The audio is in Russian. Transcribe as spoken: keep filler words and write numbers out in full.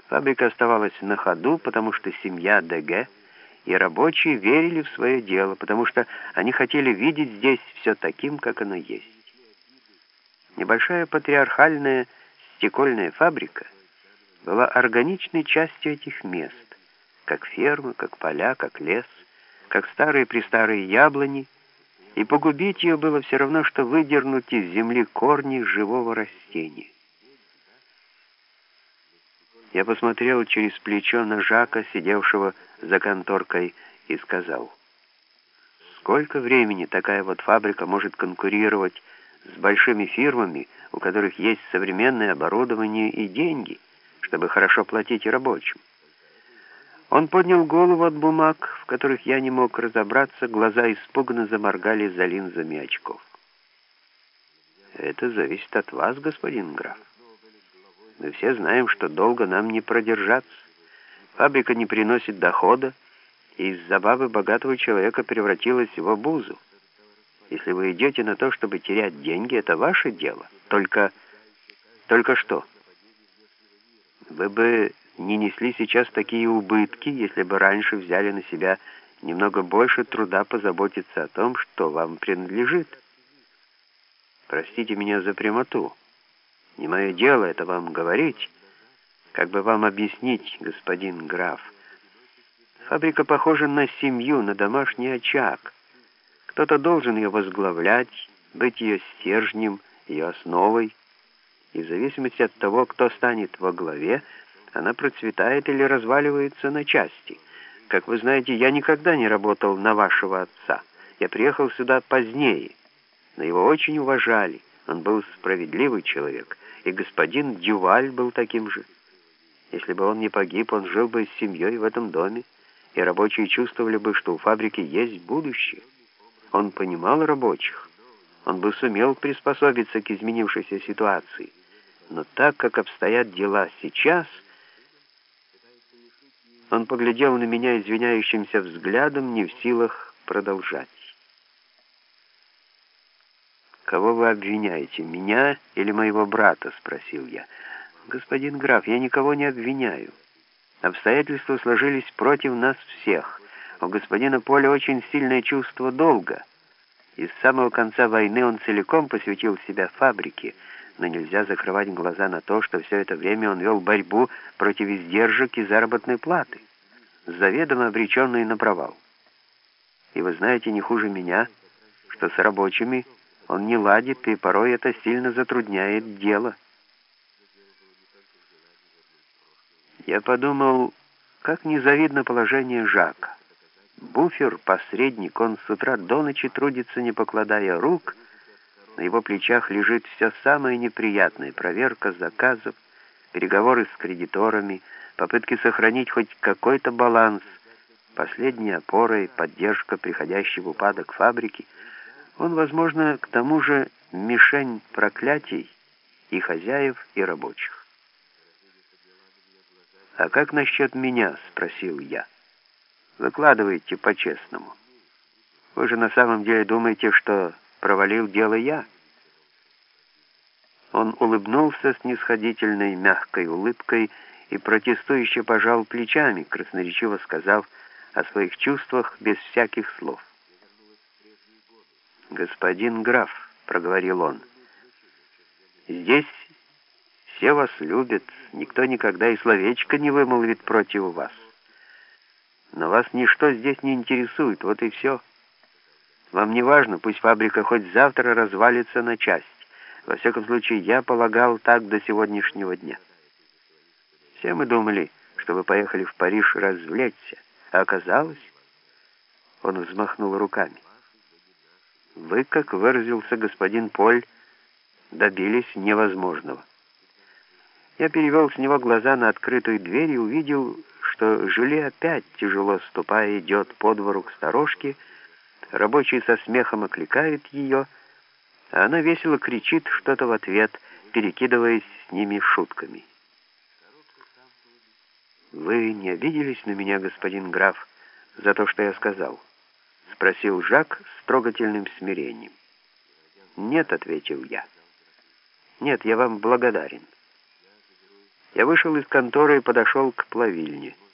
Фабрика оставалась на ходу, потому что семья Деге и рабочие верили в свое дело, потому что они хотели видеть здесь все таким, как оно есть. Небольшая патриархальная стекольная фабрика была органичной частью этих мест, как фермы, как поля, как лес, как старые-престарые яблони, и погубить ее было все равно, что выдернуть из земли корни живого растения. Я посмотрел через плечо на Жака, сидевшего за конторкой, и сказал: сколько времени такая вот фабрика может конкурировать с большими фирмами, у которых есть современное оборудование и деньги, чтобы хорошо платить рабочим? Он поднял голову от бумаг, в которых я не мог разобраться, глаза испуганно заморгали за линзами очков. «Это зависит от вас, господин граф. Мы все знаем, что долго нам не продержаться. Фабрика не приносит дохода, и из забавы богатого человека превратилась в обузу. Если вы идете на то, чтобы терять деньги, это ваше дело. Только... Только что? Вы бы не несли сейчас такие убытки, если бы раньше взяли на себя немного больше труда позаботиться о том, что вам принадлежит. Простите меня за прямоту. Не мое дело это вам говорить. Как бы вам объяснить, господин граф? Фабрика похожа на семью, на домашний очаг. Кто-то должен ее возглавлять, быть ее стержнем, ее основой. И в зависимости от того, кто станет во главе, она процветает или разваливается на части. Как вы знаете, я никогда не работал на вашего отца. Я приехал сюда позднее, но его очень уважали. Он был справедливый человек, и господин Дюваль был таким же. Если бы он не погиб, он жил бы с семьей в этом доме, и рабочие чувствовали бы, что у фабрики есть будущее. Он понимал рабочих. Он бы сумел приспособиться к изменившейся ситуации. Но так, как обстоят дела сейчас... Он поглядел на меня извиняющимся взглядом, не в силах продолжать. «Кого вы обвиняете, меня или моего брата?» — спросил я. «Господин граф, я никого не обвиняю. Обстоятельства сложились против нас всех. У господина Поля очень сильное чувство долга. И с самого конца войны он целиком посвятил себя фабрике, но нельзя закрывать глаза на то, что все это время он вел борьбу против издержек и заработной платы, заведомо обреченную на провал. И вы знаете не хуже меня, что с рабочими он не ладит, и порой это сильно затрудняет дело». Я подумал, как незавидно положение Жака. Буфер, посредник, он с утра до ночи трудится, не покладая рук. На его плечах лежит все самое неприятное: проверка заказов, переговоры с кредиторами, попытки сохранить хоть какой-то баланс, последняя опора и поддержка приходящей в упадок фабрики. Он, возможно, к тому же мишень проклятий и хозяев, и рабочих. «А как насчет меня?» — спросил я. «Выкладывайте по-честному. Вы же на самом деле думаете, что провалил дело я?» Он улыбнулся снисходительной мягкой улыбкой и протестующе пожал плечами, красноречиво сказав о своих чувствах без всяких слов. «Господин граф», — проговорил он, — «здесь все вас любят, никто никогда и словечко не вымолвит против вас. Но вас ничто здесь не интересует, вот и все. Вам не важно, пусть фабрика хоть завтра развалится на части. Во всяком случае, я полагал так до сегодняшнего дня. Все мы думали, что вы поехали в Париж развлечься, а оказалось...» Он взмахнул руками. «Вы, как выразился господин Поль, добились невозможного». Я перевел с него глаза на открытую дверь и увидел, что Жюли опять, тяжело ступая, идет по двору к сторожке. Рабочий со смехом окликает ее, а она весело кричит что-то в ответ, перекидываясь с ними шутками. «Вы не обиделись на меня, господин граф, за то, что я сказал?» — спросил Жак с трогательным смирением. «Нет», — ответил я. «Нет, я вам благодарен. Я вышел из конторы и подошел к плавильне.